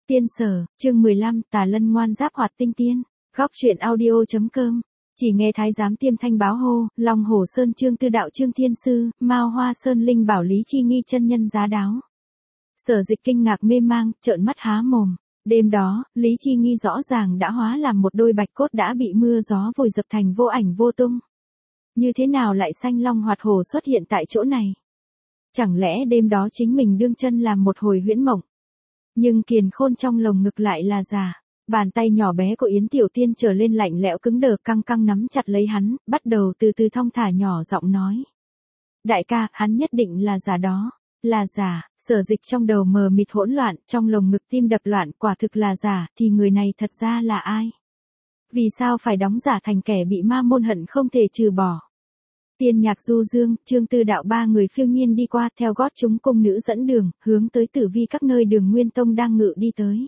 Tiên Sở, chương 15, Tà Lân ngoan giáp hoạt tinh tiên. Góc truyện audio.com. Chỉ nghe Thái giám Tiêm Thanh báo hô, Long Hổ Sơn Trương Tư Đạo Trương Thiên Sư, Mao Hoa Sơn Linh Bảo Lý Chi Nghi chân nhân giá đáo. Sở Dịch kinh ngạc mê mang, trợn mắt há mồm. Đêm đó, Lý Chi Nghi rõ ràng đã hóa làm một đôi bạch cốt đã bị mưa gió vùi dập thành vô ảnh vô tung. Như thế nào lại sanh long hoạt hổ xuất hiện tại chỗ này? Chẳng lẽ đêm đó chính mình đương chân làm một hồi huyễn mộng? Nhưng kiền khôn trong lồng ngực lại là giả. Bàn tay nhỏ bé của Yến Tiểu Tiên trở lên lạnh lẽo cứng đờ, căng căng nắm chặt lấy hắn, bắt đầu từ từ thong thả nhỏ giọng nói. Đại ca, hắn nhất định là giả đó. Là giả. Sở Dịch trong đầu mờ mịt hỗn loạn, trong lồng ngực tim đập loạn, quả thực là giả, thì người này thật ra là ai? Vì sao phải đóng giả thành kẻ bị ma môn hận không thể trừ bỏ? Tiên Nhạc Du Dương, Trương Tư Đạo ba người phiêu nhiên đi qua, theo gót chúng cung nữ dẫn đường, hướng tới Tử Vi các nơi Đường Nguyên Tông đang ngự đi tới.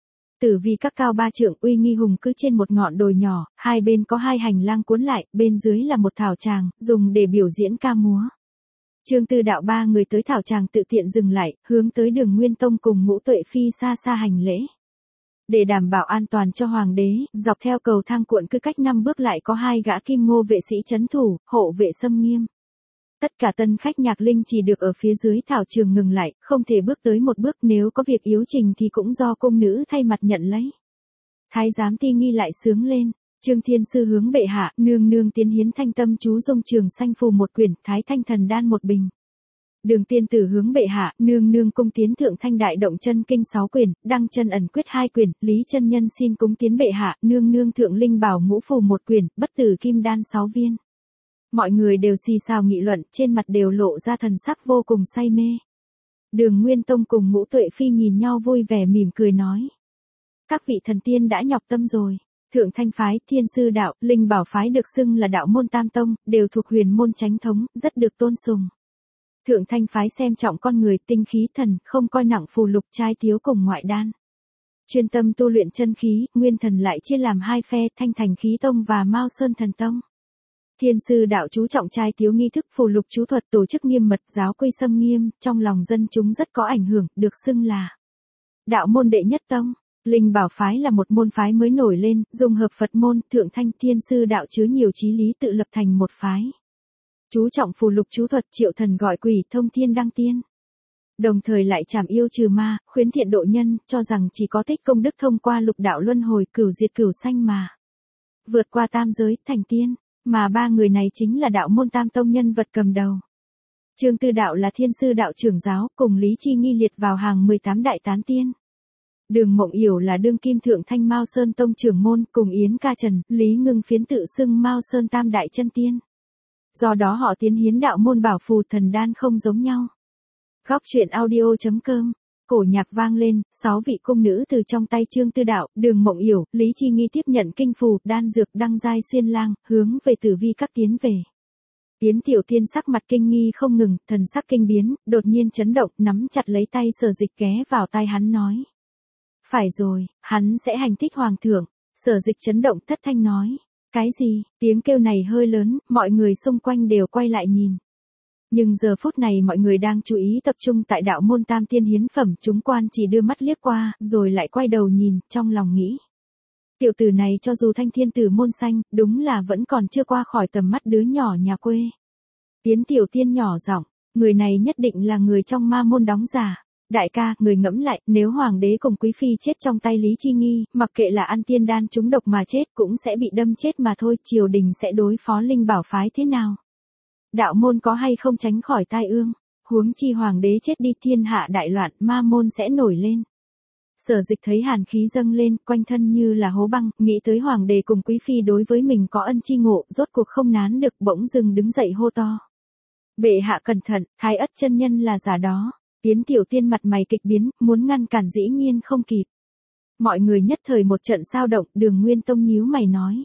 Tử Vi các cao 3 trượng, uy nghi hùng cứ trên một ngọn đồi nhỏ, hai bên có hai hành lang cuốn lại, bên dưới là một thảo tràng, dùng để biểu diễn ca múa. Trương Tư Đạo ba người tới thảo tràng tự tiện dừng lại, hướng tới Đường Nguyên Tông cùng Ngũ Tuệ Phi xa xa hành lễ. Để đảm bảo an toàn cho hoàng đế, dọc theo cầu thang cuộn cứ cách 5 bước lại có 2 gã kim ngô vệ sĩ trấn thủ, hộ vệ xâm nghiêm. Tất cả tân khách nhạc linh chỉ được ở phía dưới thảo trường ngừng lại, không thể bước tới một bước, nếu có việc yếu trình thì cũng do cung nữ thay mặt nhận lấy. Thái giám Ti Nghi lại sướng lên. Trương Thiên Sư hướng bệ hạ, nương nương tiến hiến thanh tâm chú dung trường sanh phù một quyển, thái thanh thần đan một bình. Đường Tiên Tử hướng bệ hạ, nương nương cung tiến thượng thanh đại động chân kinh 6 quyển, đăng chân ẩn quyết 2 quyển, Lý chân nhân xin cúng tiến bệ hạ, nương nương thượng linh bảo ngũ phù 1 quyển, bất tử kim đan 6 viên. Mọi người đều xì xào nghị luận, trên mặt đều lộ ra thần sắc vô cùng say mê. Đường Nguyên Tông cùng Ngũ Tuệ Phi nhìn nhau vui vẻ mỉm cười nói. Các vị thần tiên đã nhọc tâm rồi. Thượng Thanh phái, Thiên Sư đạo, Linh Bảo phái được xưng là đạo môn tam tông, đều thuộc huyền môn chánh thống, rất được tôn sùng. Thượng Thanh phái xem trọng con người, tinh khí thần, không coi nặng phù lục trai tiếu cùng ngoại đan. Chuyên tâm tu luyện chân khí, nguyên thần lại chia làm 2 phe, Thanh Thành khí tông và Mao Sơn thần tông. Thiên Sư đạo chú trọng trai tiếu nghi thức, phù lục chú thuật, tổ chức nghiêm mật, giáo quy xâm nghiêm, trong lòng dân chúng rất có ảnh hưởng, được xưng là đạo môn đệ nhất tông. Linh Bảo phái là một môn phái mới nổi lên, dùng hợp Phật môn, Thượng Thanh Thiên Sư đạo chứa nhiều chí lý tự lập thành một phái. Chú trọng phù lục chú thuật, triệu thần gọi quỷ, thông thiên đăng tiên. Đồng thời lại trảm yêu trừ ma, khuyến thiện độ nhân, cho rằng chỉ có tích công đức thông qua lục đạo luân hồi, cửu diệt cửu sanh mà vượt qua tam giới, thành tiên. Mà 3 người này chính là đạo môn tam tông nhân vật cầm đầu. Trương Tư Đạo là Thiên Sư đạo trưởng giáo, cùng Lý Chi Nghi liệt vào hàng 18 đại tán tiên. Đường Mộng Yểu là đương kim thượng thanh Mao Sơn tông trưởng môn, cùng Yến Ca Trần, Lý Ngưng Phiến tự xưng Mao Sơn tam đại chân tiên. Do đó họ tiến hiến đạo môn bảo phù thần đan không giống nhau. Góc truyện audio.com. Cổ nhạc vang lên, 6 vị cung nữ từ trong tay Trương Tư Đạo, Đường Mộng Yểu, Lý Chi Nghi tiếp nhận kinh phù, đan dược, đăng giai xuyên lang, hướng về Tử Vi các tiến về. Yến Tiểu Tiên sắc mặt kinh nghi không ngừng, thần sắc kinh biến, đột nhiên chấn động, nắm chặt lấy tay Sở Dịch ghé vào tai hắn nói. Phải rồi, hắn sẽ hành thích hoàng thượng. Sở Dịch chấn động thất thanh nói. Cái gì? Tiếng kêu này hơi lớn, mọi người xung quanh đều quay lại nhìn. Nhưng giờ phút này mọi người đang chú ý tập trung tại đạo môn tam tiên hiến phẩm, chúng quan chỉ đưa mắt liếc qua, rồi lại quay đầu nhìn, trong lòng nghĩ. Tiểu tử này cho dù thanh thiên tử môn xanh, đúng là vẫn còn chưa qua khỏi tầm mắt đứa nhỏ nhà quê. Yến Tiểu Tiên nhỏ giọng, người này nhất định là người trong ma môn đóng giả. Đại ca, người ngẫm lại, nếu hoàng đế cùng quý phi chết trong tay Lý Chi Nghi, mặc kệ là ăn tiên đan trúng độc mà chết cũng sẽ bị đâm chết mà thôi, triều đình sẽ đối phó Linh Bảo phái thế nào? Đạo môn có hay không tránh khỏi tai ương? Huống chi hoàng đế chết đi, thiên hạ đại loạn, ma môn sẽ nổi lên. Sở Dịch thấy hàn khí dâng lên, quanh thân như là hố băng, nghĩ tới hoàng đế cùng quý phi đối với mình có ân chi ngộ, rốt cuộc không nán được, bỗng dưng đứng dậy hô to. Bệ hạ cẩn thận, Thái Ất chân nhân là giả đó. Yến Tiểu Tiên mặt mày kịch biến, muốn ngăn cản dĩ nhiên không kịp. Mọi người nhất thời một trận sao động, Đường Nguyên Tông nhíu mày nói.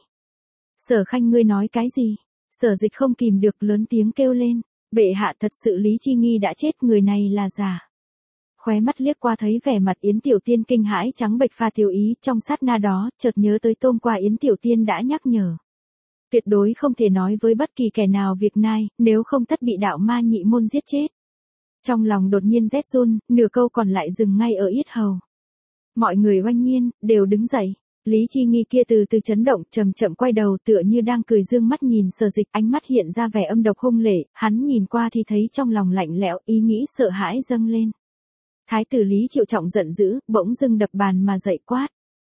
Sở Khanh ngươi nói cái gì? Sở Dịch không kìm được lớn tiếng kêu lên. Bệ hạ, thật sự Lý Chi Nghi đã chết, người này là giả. Khóe mắt liếc qua thấy vẻ mặt Yến Tiểu Tiên kinh hãi trắng bệch pha tiểu ý, trong sát na đó, chợt nhớ tới hôm qua Yến Tiểu Tiên đã nhắc nhở. Tuyệt đối không thể nói với bất kỳ kẻ nào việc này, nếu không tất bị đạo ma nhị môn giết chết. Trong lòng đột nhiên rét run, nửa câu còn lại dừng ngay ở yết hầu. Mọi người oanh nhiên, đều đứng dậy. Lý Chi Nghi kia từ từ chấn động, chậm chậm quay đầu tựa như đang cười dương mắt nhìn Sở Dịch, ánh mắt hiện ra vẻ âm độc hung lệ, hắn nhìn qua thì thấy trong lòng lạnh lẽo, ý nghĩ sợ hãi dâng lên. Thái tử Lý Triệu Trọng giận dữ, bỗng dưng đập bàn mà dậy quát.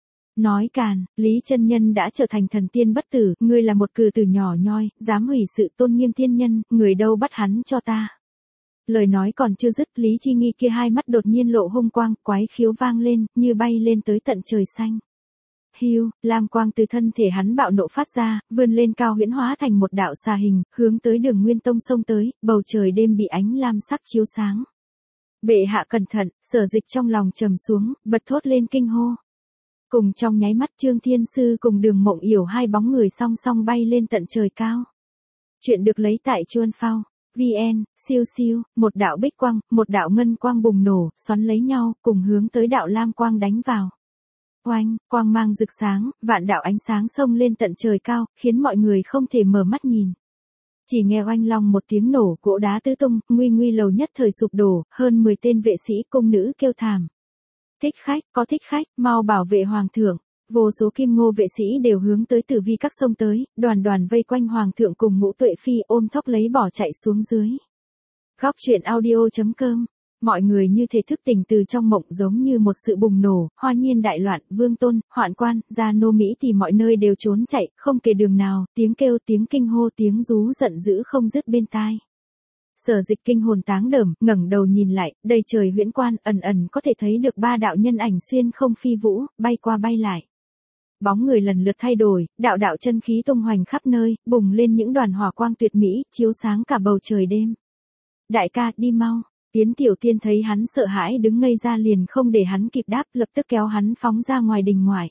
Nói càn, Lý chân nhân đã trở thành thần tiên bất tử, ngươi là một cừ tử nhỏ nhoi, dám hủy sự tôn nghiêm tiên nhân, người đâu bắt hắn cho ta. Lời nói còn chưa dứt, Lý Chi Nghi kia hai mắt đột nhiên lộ hung quang, quái khiếu vang lên, như bay lên tới tận trời xanh. Hiu, lam quang từ thân thể hắn bạo nộ phát ra, vươn lên cao huyễn hóa thành một đạo xà hình, hướng tới Đường Nguyên Tông xông tới, bầu trời đêm bị ánh lam sắc chiếu sáng. Bệ hạ cẩn thận, Sở Dịch trong lòng trầm xuống, bật thốt lên kinh hô. Cùng trong nháy mắt Trương Thiên Sư cùng Đường Mộng Yểu hai bóng người song song bay lên tận trời cao. Chuyện được lấy tại Chuan Phao. VN, siêu siêu, một đạo bích quang, một đạo ngân quang bùng nổ, xoắn lấy nhau, cùng hướng tới đạo lam quang đánh vào. Oanh, quang mang rực sáng, vạn đạo ánh sáng xông lên tận trời cao, khiến mọi người không thể mở mắt nhìn. Chỉ nghe oanh long một tiếng nổ, cỗ đá tứ tung, nguy nguy lầu nhất thời sụp đổ, hơn 10 tên vệ sĩ cung nữ kêu thảm. Thích khách, có thích khách, mau bảo vệ hoàng thượng. Vô số kim ngô vệ sĩ đều hướng tới Tử Vi các sông tới, đoàn đoàn vây quanh hoàng thượng cùng Ngũ Tuệ Phi ôm thóc lấy bỏ chạy xuống dưới. Góc truyện audio.com. Mọi người như thể thức tỉnh từ trong mộng, giống như một sự bùng nổ, hoa nhiên đại loạn, vương tôn, hoạn quan, gia nô Mỹ thì mọi nơi đều trốn chạy, không kể đường nào, tiếng kêu, tiếng kinh hô, tiếng rú giận dữ không dứt bên tai. Sở Dịch kinh hồn táng đờm, ngẩng đầu nhìn lại, đầy trời huyễn quan, ẩn ẩn có thể thấy được ba đạo nhân ảnh xuyên không phi vũ, bay qua bay lại. Bóng người lần lượt thay đổi, đạo đạo chân khí tung hoành khắp nơi, bùng lên những đoàn hỏa quang tuyệt mỹ, chiếu sáng cả bầu trời đêm. Đại ca, đi mau. Yến Tiểu Tiên thấy hắn sợ hãi đứng ngây ra liền không để hắn kịp đáp, lập tức kéo hắn phóng ra ngoài đình ngoại.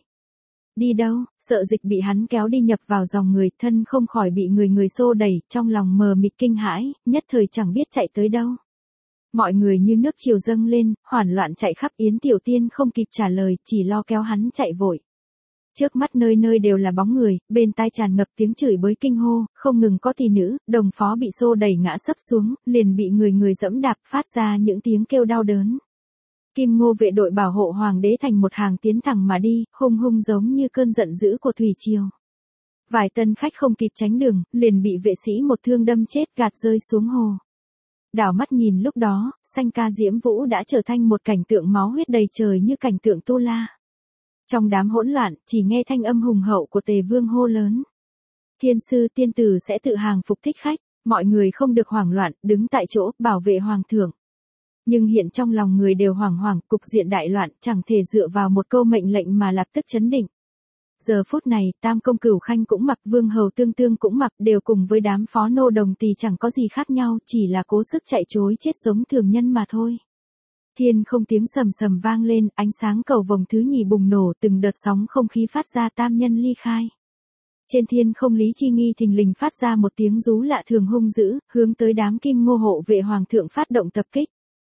Đi đâu? Sợ Dịch bị hắn kéo đi nhập vào dòng người, thân không khỏi bị người xô đẩy, trong lòng mờ mịt kinh hãi, nhất thời chẳng biết chạy tới đâu. Mọi người như nước triều dâng lên, hoảng loạn chạy khắp, Yến Tiểu Tiên không kịp trả lời, chỉ lo kéo hắn chạy vội. Trước mắt nơi nơi đều là bóng người, bên tai tràn ngập tiếng chửi bới kinh hô, không ngừng có thị nữ, đồng phó bị xô đẩy ngã sấp xuống, liền bị người dẫm đạp, phát ra những tiếng kêu đau đớn. Kim Ngô vệ đội bảo hộ hoàng đế thành một hàng tiến thẳng mà đi, hung hung giống như cơn giận dữ của thủy triều. Vài tân khách không kịp tránh đường, liền bị vệ sĩ một thương đâm chết, gạt rơi xuống hồ. Đảo mắt nhìn lúc đó, Sanh Ca Diễm Vũ đã trở thành một cảnh tượng máu huyết đầy trời như cảnh tượng Tu La. Trong đám hỗn loạn, chỉ nghe thanh âm hùng hậu của Tề Vương hô lớn. Thiên sư tiên tử sẽ tự hàng phục thích khách, mọi người không được hoảng loạn, đứng tại chỗ, bảo vệ hoàng thượng. Nhưng hiện trong lòng người đều hoảng, cục diện đại loạn, chẳng thể dựa vào một câu mệnh lệnh mà lập tức chấn định. Giờ phút này, Tam Công Cửu Khanh cũng mặc, Vương Hầu Tương Tương cũng mặc, đều cùng với đám phó nô đồng tỳ chẳng có gì khác nhau, chỉ là cố sức chạy trối chết giống thường nhân mà thôi. Thiên không tiếng sầm sầm vang lên, ánh sáng cầu vồng thứ nhì bùng nổ, từng đợt sóng không khí phát ra, tam nhân ly khai. Trên thiên không, Lý Chi Nghi thình lình phát ra một tiếng rú lạ thường hung dữ, hướng tới đám kim ngô hộ vệ hoàng thượng phát động tập kích.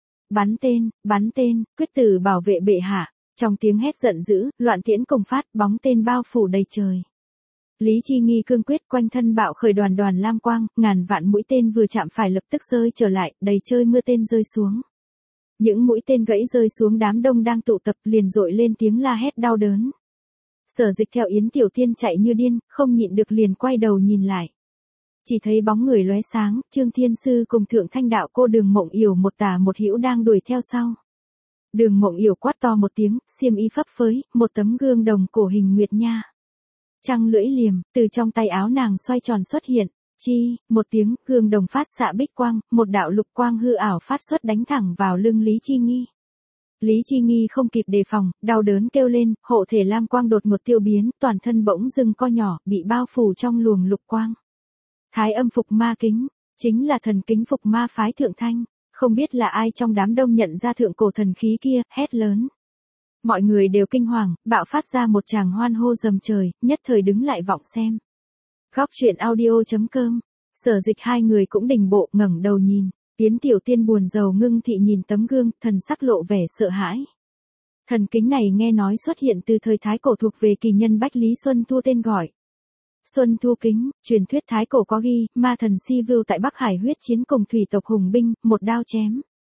Bắn tên, quyết tử bảo vệ bệ hạ. Trong tiếng hét giận dữ, loạn tiễn cùng phát, bóng tên bao phủ đầy trời. Lý Chi Nghi cương quyết, quanh thân bạo khởi đoàn đoàn lam quang, ngàn vạn mũi tên vừa chạm phải lập tức rơi trở lại, đầy trời mưa tên rơi xuống. Những mũi tên gãy rơi xuống, đám đông đang tụ tập liền dội lên tiếng la hét đau đớn. Sở Dịch theo Yến Tiểu Tiên chạy như điên, không nhịn được liền quay đầu nhìn lại. Chỉ thấy bóng người lóe sáng, Trương Thiên Sư cùng Thượng Thanh Đạo Cô Đường Mộng Yểu một tả một hữu đang đuổi theo sau. Đường Mộng Yểu quát to một tiếng, xiêm y phấp phới, một tấm gương đồng cổ hình nguyệt nha. Trăng lưỡi liềm, từ trong tay áo nàng xoay tròn xuất hiện. Chi, một tiếng, gương đồng phát xạ bích quang, một đạo lục quang hư ảo phát xuất đánh thẳng vào lưng Lý Chi Nghi. Lý Chi Nghi không kịp đề phòng, đau đớn kêu lên, hộ thể lam quang đột ngột tiêu biến, toàn thân bỗng dưng co nhỏ, bị bao phủ trong luồng lục quang. Thái âm phục ma kính, chính là thần kính phục ma phái Thượng Thanh, không biết là ai trong đám đông nhận ra thượng cổ thần khí kia, hét lớn. Mọi người đều kinh hoàng, bạo phát ra một tràng hoan hô rầm trời, nhất thời đứng lại vọng xem. Góc truyện audio.com. Sở Dịch hai người cũng đình bộ, ngẩng đầu nhìn. Yến Tiểu Tiên buồn rầu ngưng thị nhìn tấm gương, thần sắc lộ vẻ sợ hãi. Thần kính này nghe nói xuất hiện từ thời Thái Cổ, thuộc về kỳ nhân Bách Lý Xuân Thu tên gọi. Xuân Thu kính, truyền thuyết Thái Cổ có ghi, ma thần Si Vưu tại Bắc Hải huyết chiến cùng thủy tộc hùng binh, một đao chém.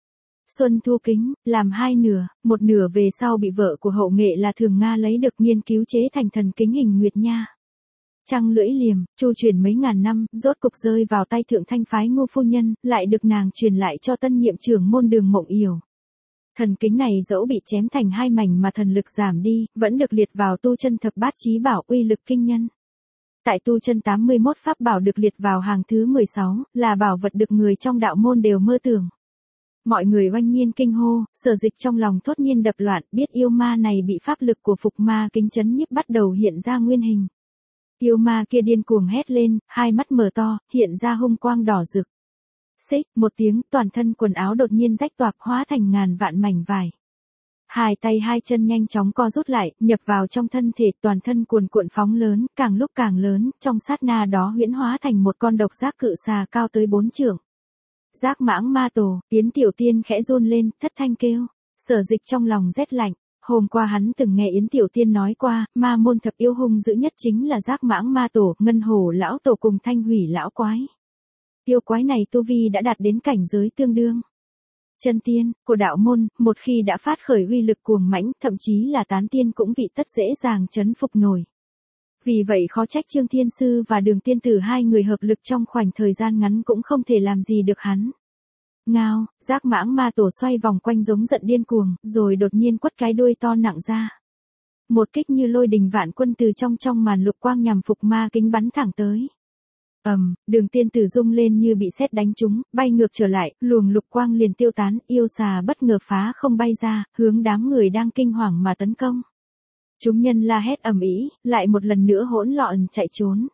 Xuân Thu Kính, làm hai nửa, một nửa về sau bị vợ của hậu nghệ là Thường Nga lấy được nghiên cứu chế thành thần kính hình nguyệt nha. Trăng lưỡi liềm, chu truyền mấy ngàn năm, rốt cục rơi vào tay thượng thanh phái Ngô phu nhân, lại được nàng truyền lại cho tân nhiệm trưởng môn Đường Mộng Yểu. Thần kính này dẫu bị chém thành hai mảnh mà thần lực giảm đi, vẫn được liệt vào tu chân thập bát chí bảo uy lực kinh nhân. Tại tu chân 81 pháp bảo được liệt vào hàng thứ 16, là bảo vật được người trong đạo môn đều mơ tưởng. Mọi người oanh nhiên kinh hô, Sở Dịch trong lòng thốt nhiên đập loạn, biết yêu ma này bị pháp lực của phục ma kính chấn nhiếp bắt đầu hiện ra nguyên hình. Yêu ma kia điên cuồng hét lên, hai mắt mở to, hiện ra hung quang đỏ rực. Xích, một tiếng, toàn thân quần áo đột nhiên rách toạc hóa thành ngàn vạn mảnh vải. Hai tay hai chân nhanh chóng co rút lại, nhập vào trong thân thể, toàn thân cuồn cuộn phóng lớn, càng lúc càng lớn, trong sát na đó huyễn hóa thành một con độc giác cự xà cao tới 4 trượng. Giác mãng ma tổ, Yến Tiểu Tiên khẽ run lên, thất thanh kêu. Sở Dịch trong lòng rét lạnh. Hôm qua hắn từng nghe Yến Tiểu Tiên nói qua, ma môn thập yêu hung dữ nhất chính là giác mãng ma tổ, ngân hổ lão tổ cùng thanh hủy lão quái. Yêu quái này tu vi đã đạt đến cảnh giới tương đương chân tiên của đạo môn, một khi đã phát khởi uy lực cuồng mãnh, thậm chí là tán tiên cũng vị tất dễ dàng chấn phục nổi. Vì vậy khó trách Trương Thiên Sư và Đường Tiên Tử hai người hợp lực trong khoảnh thời gian ngắn cũng không thể làm gì được hắn. Ngao, giác mãng ma tổ xoay vòng quanh giống giận điên cuồng, rồi đột nhiên quất cái đuôi to nặng ra. Một kích như lôi đình vạn quân từ trong màn lục quang nhằm phục ma kính bắn thẳng tới. Đường Tiên Tử rung lên như bị sét đánh trúng, bay ngược trở lại, luồng lục quang liền tiêu tán, yêu xà bất ngờ phá không bay ra, hướng đám người đang kinh hoàng mà tấn công. Chúng nhân la hét ầm ĩ, lại một lần nữa hỗn loạn chạy trốn.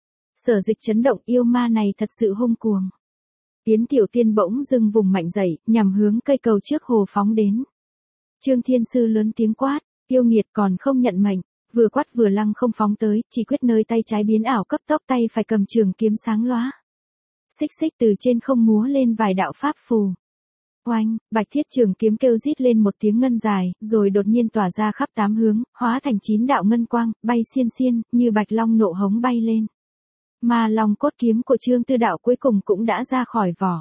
Sở Dịch chấn động, yêu ma này thật sự hung cuồng. Yến Tiểu Tiên bỗng dưng vùng mạnh dậy, nhằm hướng cây cầu trước hồ phóng đến. Trương Thiên Sư lớn tiếng quát, yêu nghiệt còn không nhận mệnh, vừa quát vừa lăng không phóng tới, chỉ quyết nơi tay trái biến ảo cấp tốc, tay phải cầm trường kiếm sáng lóa. Xích xích từ trên không múa lên vài đạo pháp phù. Oanh, bạch thiết trường kiếm kêu rít lên một tiếng ngân dài, rồi đột nhiên tỏa ra khắp 8 hướng, hóa thành 9 đạo ngân quang, bay xiên xiên, như bạch long nộ hống bay lên. Ma long cốt kiếm của Trương Tư Đạo cuối cùng cũng đã ra khỏi vỏ.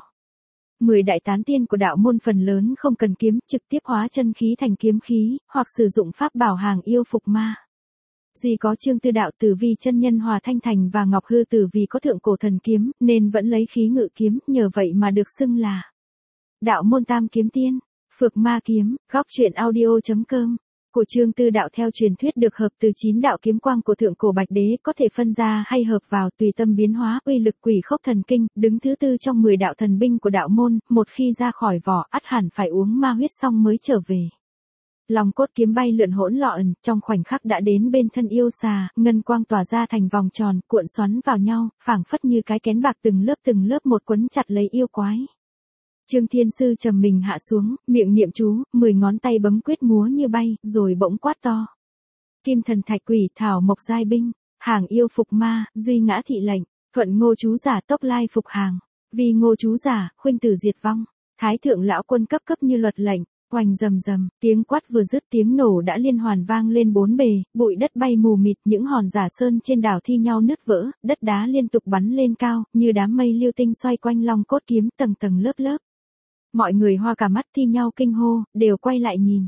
10 đại tán tiên của đạo môn phần lớn không cần kiếm, trực tiếp hóa chân khí thành kiếm khí, hoặc sử dụng pháp bảo hàng yêu phục ma. Duy có Trương Tư Đạo Tử Vi chân nhân Hòa Thanh Thành và Ngọc Hư Tử Vi có thượng cổ thần kiếm, nên vẫn lấy khí ngự kiếm, nhờ vậy mà được xưng là đạo môn tam kiếm tiên. Phược ma kiếm, góc truyện audio.com của Trương Tư Đạo theo truyền thuyết được hợp từ 9 đạo kiếm quang của thượng cổ Bạch Đế, có thể phân ra hay hợp vào tùy tâm biến hóa, uy lực quỷ khốc thần kinh, đứng thứ tư trong 10 đạo thần binh của đạo môn, một khi ra khỏi vỏ, ắt hẳn phải uống ma huyết xong mới trở về. Long cốt kiếm bay lượn hỗn loạn, trong khoảnh khắc đã đến bên thân yêu xà, ngân quang tỏa ra thành vòng tròn, cuộn xoắn vào nhau, phảng phất như cái kén bạc từng lớp một quấn chặt lấy yêu quái. Trương Thiên Sư trầm mình hạ xuống, miệng niệm chú, 10 ngón tay bấm quyết múa như bay, rồi bỗng quát to. Kim thần thạch quỷ, thảo mộc giai binh, hàng yêu phục ma, duy ngã thị lệnh, thuận ngô chú giả tốc lai phục hàng, vì ngô chú giả, khuynh tử diệt vong, thái thượng lão quân cấp như luật lệnh. Oanh rầm rầm, tiếng quát vừa dứt tiếng nổ đã liên hoàn vang lên bốn bề, bụi đất bay mù mịt, những hòn giả sơn trên đảo thi nhau nứt vỡ, đất đá liên tục bắn lên cao, như đám mây lưu tinh xoay quanh long cốt kiếm tầng tầng lớp lớp. Mọi người hoa cả mắt thi nhau kinh hô, đều quay lại nhìn.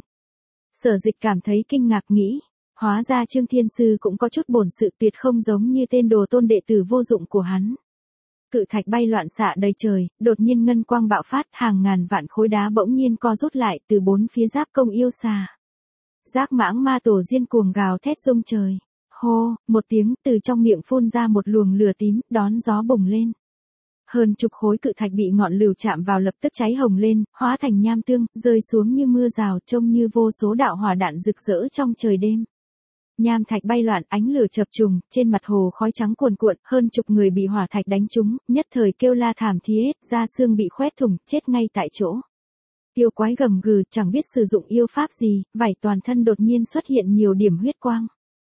Sở Dịch cảm thấy kinh ngạc nghĩ, hóa ra Trương Thiên Sư cũng có chút bổn sự, tuyệt không giống như tên đồ tôn đệ tử vô dụng của hắn. Cự thạch bay loạn xạ đầy trời, đột nhiên ngân quang bạo phát, hàng ngàn vạn khối đá bỗng nhiên co rút lại từ bốn phía giáp công yêu xà. Giác mãng ma tổ điên cuồng gào thét rung trời. Hô, một tiếng, từ trong miệng phun ra một luồng lửa tím, đón gió bùng lên. Hơn chục khối cự thạch bị ngọn lửa chạm vào lập tức cháy hồng lên, hóa thành nham tương, rơi xuống như mưa rào, trông như vô số đạo hỏa đạn rực rỡ trong trời đêm. Nham thạch bay loạn, ánh lửa chập trùng, trên mặt hồ khói trắng cuồn cuộn, hơn chục người bị hỏa thạch đánh trúng, nhất thời kêu la thảm thiết, da xương bị khoét thủng, chết ngay tại chỗ. Yêu quái gầm gừ, chẳng biết sử dụng yêu pháp gì, vảy toàn thân đột nhiên xuất hiện nhiều điểm huyết quang.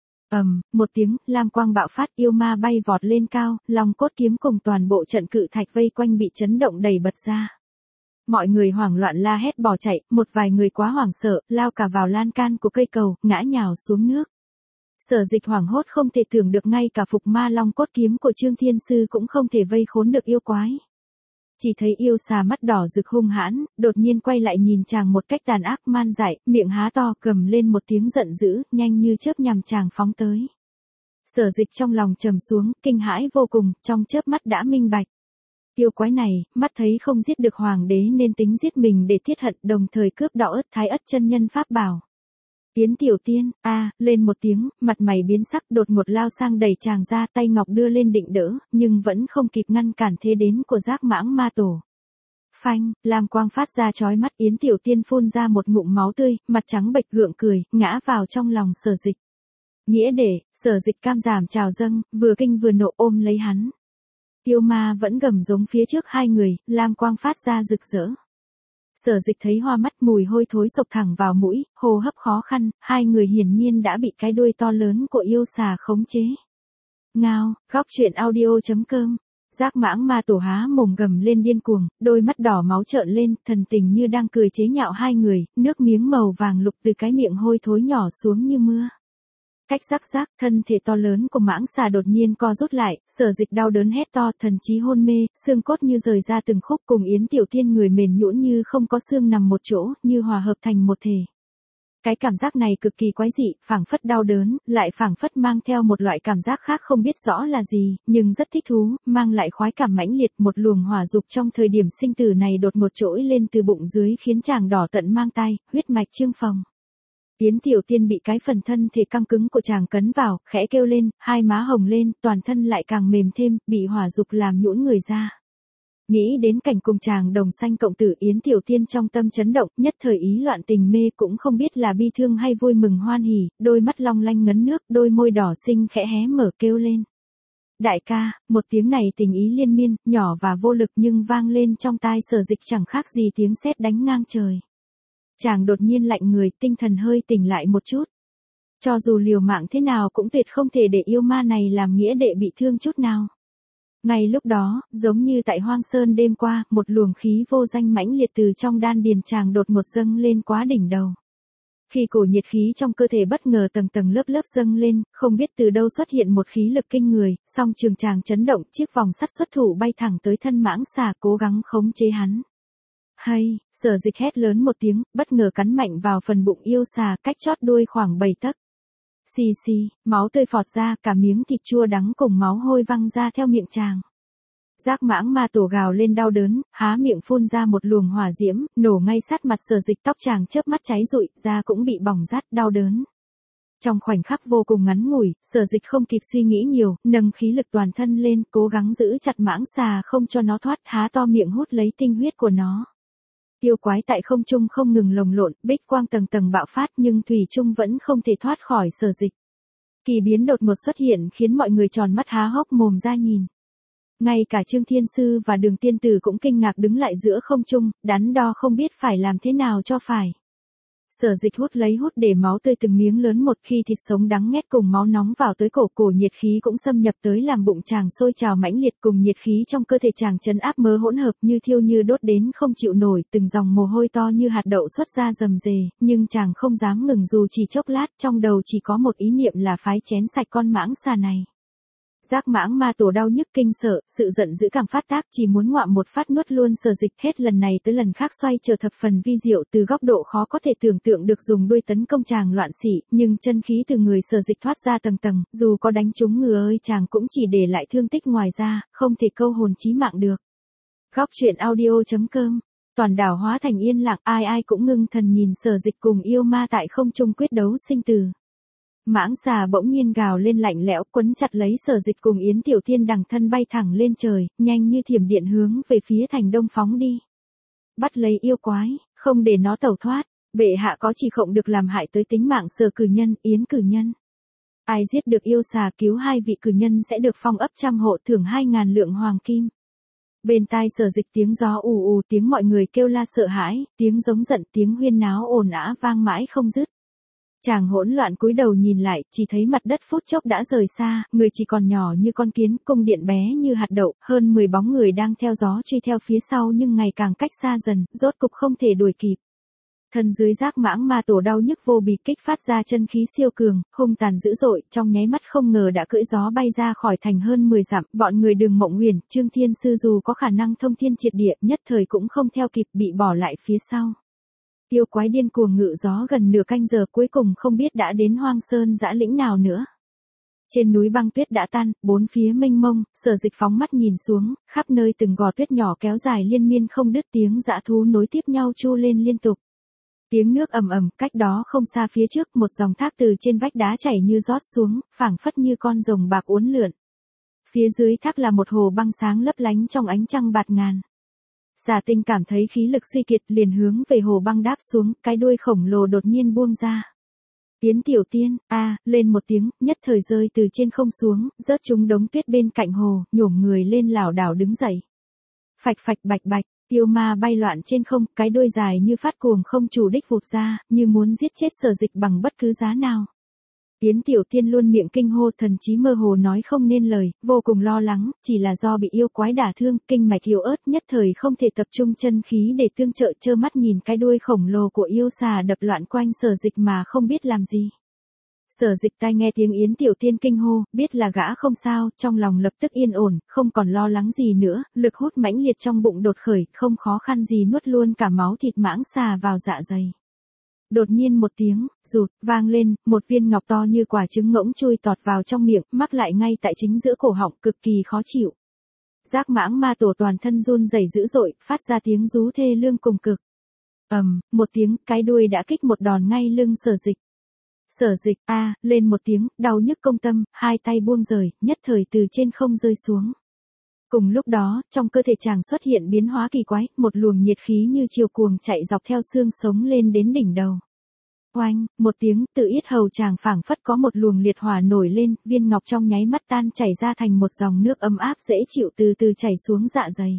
Một tiếng, lam quang bạo phát, yêu ma bay vọt lên cao, long cốt kiếm cùng toàn bộ trận cự thạch vây quanh bị chấn động đầy bật ra. Mọi người hoảng loạn la hét bỏ chạy, một vài người quá hoảng sợ, lao cả vào lan can của cây cầu, ngã nhào xuống nước. Sở Dịch hoảng hốt không thể tưởng được ngay cả phục ma long cốt kiếm của Trương Thiên Sư cũng không thể vây khốn được yêu quái. Chỉ thấy yêu xà mắt đỏ rực hung hãn, đột nhiên quay lại nhìn chàng một cách tàn ác man dại, miệng há to gầm lên một tiếng giận dữ, nhanh như chớp nhằm chàng phóng tới. Sở Dịch trong lòng trầm xuống, kinh hãi vô cùng, trong chớp mắt đã minh bạch. Yêu quái này, mắt thấy không giết được hoàng đế nên tính giết mình để thiết hận, đồng thời cướp đỏ ớt thái ất chân nhân pháp bảo. Yến Tiểu Tiên, lên một tiếng, mặt mày biến sắc đột ngột lao sang đẩy chàng ra, tay ngọc đưa lên định đỡ, nhưng vẫn không kịp ngăn cản thế đến của Giác Mãng Ma Tổ. Phanh, lam quang phát ra chói mắt, Yến Tiểu Tiên phun ra một ngụm máu tươi, mặt trắng bệch gượng cười, ngã vào trong lòng Sở Dịch. Nghĩa để, Sở Dịch cam giảm trào dâng, vừa kinh vừa nộ ôm lấy hắn. Yêu ma vẫn gầm giống phía trước hai người, lam quang phát ra rực rỡ. Sở Dịch thấy hoa mắt, mùi hôi thối xộc thẳng vào mũi, hô hấp khó khăn, hai người hiển nhiên đã bị cái đuôi to lớn của yêu xà khống chế. Ngao, góc truyện audio.com. Giác Mãng Ma Tổ há mồm gầm lên điên cuồng, đôi mắt đỏ máu trợn lên, thần tình như đang cười chế nhạo hai người, nước miếng màu vàng lục từ cái miệng hôi thối nhỏ xuống như mưa. Cách rắc rắc, thân thể to lớn của mãng xà đột nhiên co rút lại, Sở Dịch đau đớn hét to, thần trí hôn mê, xương cốt như rời ra từng khúc, cùng Yến Tiểu Tiên người mềm nhũn như không có xương nằm một chỗ, như hòa hợp thành một thể. Cái cảm giác này cực kỳ quái dị, phảng phất đau đớn, lại phảng phất mang theo một loại cảm giác khác không biết rõ là gì, nhưng rất thích thú, mang lại khoái cảm mãnh liệt, một luồng hỏa dục trong thời điểm sinh tử này đột ngột trỗi lên từ bụng dưới khiến chàng đỏ tận mang tai, huyết mạch chương phồng. Yến Tiểu Tiên bị cái phần thân thể căng cứng của chàng cấn vào, khẽ kêu lên, hai má hồng lên, toàn thân lại càng mềm thêm, bị hỏa dục làm nhũn người ra. Nghĩ đến cảnh cùng chàng đồng sanh cộng tử, Yến Tiểu Tiên trong tâm chấn động, nhất thời ý loạn tình mê, cũng không biết là bi thương hay vui mừng hoan hỉ, đôi mắt long lanh ngấn nước, đôi môi đỏ xinh khẽ hé mở kêu lên. Đại ca, một tiếng này tình ý liên miên, nhỏ và vô lực nhưng vang lên trong tai Sở Dịch chẳng khác gì tiếng sét đánh ngang trời. Chàng đột nhiên lạnh người, tinh thần hơi tỉnh lại một chút. Cho dù liều mạng thế nào cũng tuyệt không thể để yêu ma này làm nghĩa đệ bị thương chút nào. Ngay lúc đó, giống như tại Hoang Sơn đêm qua, một luồng khí vô danh mãnh liệt từ trong đan điền chàng đột ngột dâng lên quá đỉnh đầu. Khi cổ nhiệt khí trong cơ thể bất ngờ tầng tầng lớp lớp dâng lên, không biết từ đâu xuất hiện một khí lực kinh người, song trường chàng chấn động, chiếc vòng sắt xuất thủ bay thẳng tới thân mãng xà cố gắng khống chế hắn. Hay, Sở Dịch hét lớn một tiếng, bất ngờ cắn mạnh vào phần bụng yêu xà cách chót đuôi khoảng 7 tấc. Xì xì, máu tươi phọt ra, cả miếng thịt chua đắng cùng máu hôi văng ra theo miệng chàng. Giác Mãng Ma Tổ gào lên đau đớn, há miệng phun ra một luồng hỏa diễm, nổ ngay sát mặt Sở Dịch, tóc chàng chớp mắt cháy rụi, da cũng bị bỏng rát, đau đớn. Trong khoảnh khắc vô cùng ngắn ngủi, Sở Dịch không kịp suy nghĩ nhiều, nâng khí lực toàn thân lên, cố gắng giữ chặt mãng xà không cho nó thoát, há to miệng hút lấy tinh huyết của nó. Yêu quái tại không trung không ngừng lồng lộn, bích quang tầng tầng bạo phát nhưng thủy chung vẫn không thể thoát khỏi Sở Dịch. Kỳ biến đột ngột xuất hiện khiến mọi người tròn mắt há hốc mồm ra nhìn. Ngay cả Trương Thiên Sư và Đường Tiên Tử cũng kinh ngạc đứng lại giữa không trung, đắn đo không biết phải làm thế nào cho phải. Sở Dịch hút lấy hút để máu tươi từng miếng lớn một, khi thịt sống đắng nghét cùng máu nóng vào tới cổ nhiệt khí cũng xâm nhập tới làm bụng chàng sôi trào mãnh liệt, cùng nhiệt khí trong cơ thể chàng trấn áp mớ hỗn hợp như thiêu như đốt đến không chịu nổi, từng dòng mồ hôi to như hạt đậu xuất ra rầm rề, nhưng chàng không dám ngừng dù chỉ chốc lát, trong đầu chỉ có một ý niệm là phái chén sạch con mãng xà này. Giác Mãng Ma Tổ đau nhức kinh sợ, sự giận dữ càng phát tác, chỉ muốn ngoạm một phát nuốt luôn Sở Dịch, hết lần này tới lần khác xoay trở thập phần vi diệu, từ góc độ khó có thể tưởng tượng được dùng đuôi tấn công chàng loạn xỉ, nhưng chân khí từ người Sở Dịch thoát ra tầng tầng, dù có đánh trúng ngừa ơi chàng cũng chỉ để lại thương tích ngoài ra, không thể câu hồn chí mạng được. Góc truyện audio.com. Toàn đảo hóa thành yên lặng, ai ai cũng ngưng thần nhìn Sở Dịch cùng yêu ma tại không trung quyết đấu sinh tử. Mãng xà bỗng nhiên gào lên lạnh lẽo, quấn chặt lấy Sở Dịch cùng Yến Tiểu Tiên, đằng thân bay thẳng lên trời, nhanh như thiểm điện hướng về phía thành đông phóng đi. Bắt lấy yêu quái, không để nó tẩu thoát, bệ hạ có chỉ khổng được làm hại tới tính mạng Sở cử nhân, Yến cử nhân. Ai giết được yêu xà cứu hai vị cử nhân sẽ được phong ấp trăm hộ, thưởng 2.000 lượng hoàng kim. Bên tai Sở Dịch tiếng gió ù ù, tiếng mọi người kêu la sợ hãi, tiếng giống giận, tiếng huyên náo ồn ào vang mãi không dứt. Chàng hỗn loạn cúi đầu nhìn lại, chỉ thấy mặt đất phút chốc đã rời xa, người chỉ còn nhỏ như con kiến, cung điện bé như hạt đậu, hơn 10 bóng người đang theo gió truy theo phía sau nhưng ngày càng cách xa dần, rốt cục không thể đuổi kịp. Thân dưới giác mãng ma tổ đau nhức vô bì kích phát ra chân khí siêu cường, hung tàn dữ dội, trong nháy mắt không ngờ đã cưỡi gió bay ra khỏi thành hơn 10 dặm, bọn người Đường Mộng Huyền, Trương Thiên Sư dù có khả năng thông thiên triệt địa, nhất thời cũng không theo kịp, bị bỏ lại phía sau. Yêu quái điên cuồng ngự gió gần nửa canh giờ cuối cùng không biết đã đến hoang sơn dã lĩnh nào nữa. Trên núi băng tuyết đã tan, bốn phía mênh mông, Sở Dịch phóng mắt nhìn xuống, khắp nơi từng gò tuyết nhỏ kéo dài liên miên không đứt, tiếng dã thú nối tiếp nhau chu lên liên tục. Tiếng nước ầm ầm, cách đó không xa phía trước, một dòng thác từ trên vách đá chảy như rót xuống, phảng phất như con rồng bạc uốn lượn. Phía dưới thác là một hồ băng sáng lấp lánh trong ánh trăng bạt ngàn. Xà Tinh cảm thấy khí lực suy kiệt, liền hướng về hồ băng đáp xuống, cái đuôi khổng lồ đột nhiên buông ra. Yến Tiểu Tiên, lên một tiếng, nhất thời rơi từ trên không xuống, rớt trúng đống tuyết bên cạnh hồ, nhổm người lên lảo đảo đứng dậy. Phạch phạch bạch bạch, yêu ma bay loạn trên không, cái đuôi dài như phát cuồng không chủ đích vụt ra, như muốn giết chết Sở Dịch bằng bất cứ giá nào. Yến Tiểu Tiên luôn miệng kinh hô, thần trí mơ hồ nói không nên lời, vô cùng lo lắng, chỉ là do bị yêu quái đả thương, kinh mạch yếu ớt nhất thời không thể tập trung chân khí để tương trợ, trơ mắt nhìn cái đuôi khổng lồ của yêu xà đập loạn quanh Sở Dịch mà không biết làm gì. Sở Dịch tai nghe tiếng Yến Tiểu Tiên kinh hô, biết là gã không sao, trong lòng lập tức yên ổn, không còn lo lắng gì nữa, lực hút mãnh liệt trong bụng đột khởi, không khó khăn gì nuốt luôn cả máu thịt mãng xà vào dạ dày. Đột nhiên một tiếng, rụt, vang lên, một viên ngọc to như quả trứng ngỗng chui tọt vào trong miệng, mắc lại ngay tại chính giữa cổ họng, cực kỳ khó chịu. Giác mãng ma tổ toàn thân run rẩy dữ dội, phát ra tiếng rú thê lương cùng cực. Một tiếng, cái đuôi đã kích một đòn ngay lưng Sở Dịch. Sở Dịch, lên một tiếng, đau nhức công tâm, hai tay buông rời, nhất thời từ trên không rơi xuống. Cùng lúc đó, trong cơ thể chàng xuất hiện biến hóa kỳ quái, một luồng nhiệt khí như triều cuồng chạy dọc theo xương sống lên đến đỉnh đầu. Oanh, một tiếng, tự yết hầu chàng phảng phất có một luồng liệt hỏa nổi lên, viên ngọc trong nháy mắt tan chảy ra thành một dòng nước ấm áp dễ chịu từ từ chảy xuống dạ dày.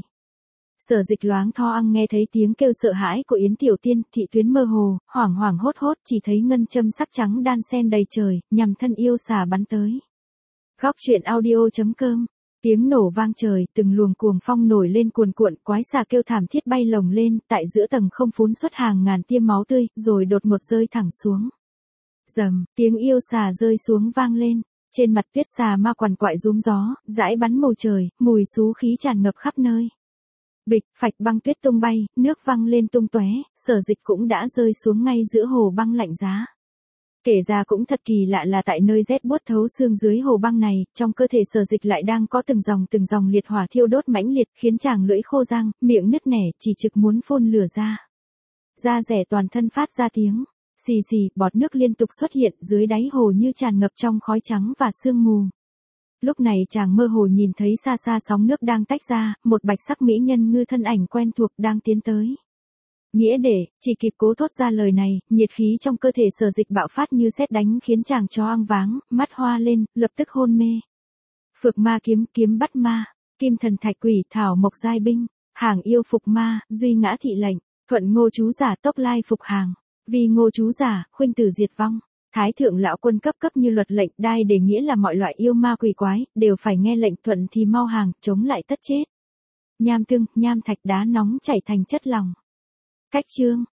Sở Dịch loáng thoáng nghe thấy tiếng kêu sợ hãi của Yến Tiểu Tiên, thị tuyến mơ hồ, hoảng hoảng hốt hốt, chỉ thấy ngân châm sắc trắng đan sen đầy trời, nhằm thân yêu xà bắn tới. Góc truyện audio.com. Tiếng nổ vang trời, từng luồng cuồng phong nổi lên cuồn cuộn, quái xà kêu thảm thiết bay lồng lên, tại giữa tầng không phún xuất hàng ngàn tia máu tươi, rồi đột ngột rơi thẳng xuống. Rầm, tiếng yêu xà rơi xuống vang lên, trên mặt tuyết xà ma quằn quại rúm gió, dãi bắn màu trời, mùi xú khí tràn ngập khắp nơi. Bịch, phạch, băng tuyết tung bay, nước văng lên tung tóe, Sở Dịch cũng đã rơi xuống ngay giữa hồ băng lạnh giá. Kể ra cũng thật kỳ lạ là tại nơi rét buốt thấu xương dưới hồ băng này, trong cơ thể Sở Dịch lại đang có từng dòng liệt hỏa thiêu đốt mãnh liệt, khiến chàng lưỡi khô răng, miệng nứt nẻ, chỉ trực muốn phun lửa ra. Da rẻ toàn thân phát ra tiếng xì xì, bọt nước liên tục xuất hiện dưới đáy hồ như tràn ngập trong khói trắng và sương mù. Lúc này chàng mơ hồ nhìn thấy xa xa sóng nước đang tách ra, một bạch sắc mỹ nhân ngư thân ảnh quen thuộc đang tiến tới. Nghĩa để, chỉ kịp cố thốt ra lời này, nhiệt khí trong cơ thể Sở Dịch bạo phát như sét đánh khiến chàng choáng váng, mắt hoa lên, lập tức hôn mê. Phược ma kiếm, kiếm bắt ma, kim thần thạch quỷ, thảo mộc giai binh, hàng yêu phục ma, duy ngã thị lệnh, thuận ngô chú giả tốc lai phục hàng, vì ngô chú giả, khuynh tử diệt vong. Thái thượng lão quân cấp như luật lệnh, đai để nghĩa là mọi loại yêu ma quỷ quái, đều phải nghe lệnh, thuận thì mau hàng, chống lại tất chết. Nham tương, nham thạch đá nóng chảy thành chất lỏng. Cách chương